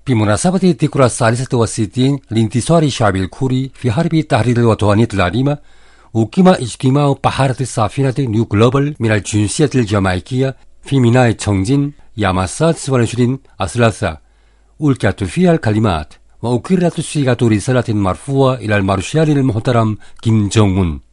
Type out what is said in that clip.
بمناسبة الذكرى الثالثة والستين لانتصار شعب الكوري في حرب التحرير الوطنية العظيمة، أقيم اجتماع بحارة السفينة نيو جلوبال من الجنسية الجامايكية في ميناء تشونجين يوم السادس والعشرين الثلاثاء. ألقت فيها الكلمات وأقرت صيغة رسالة مرفوعة إلى المارشال المحترم كيم جونغ أون.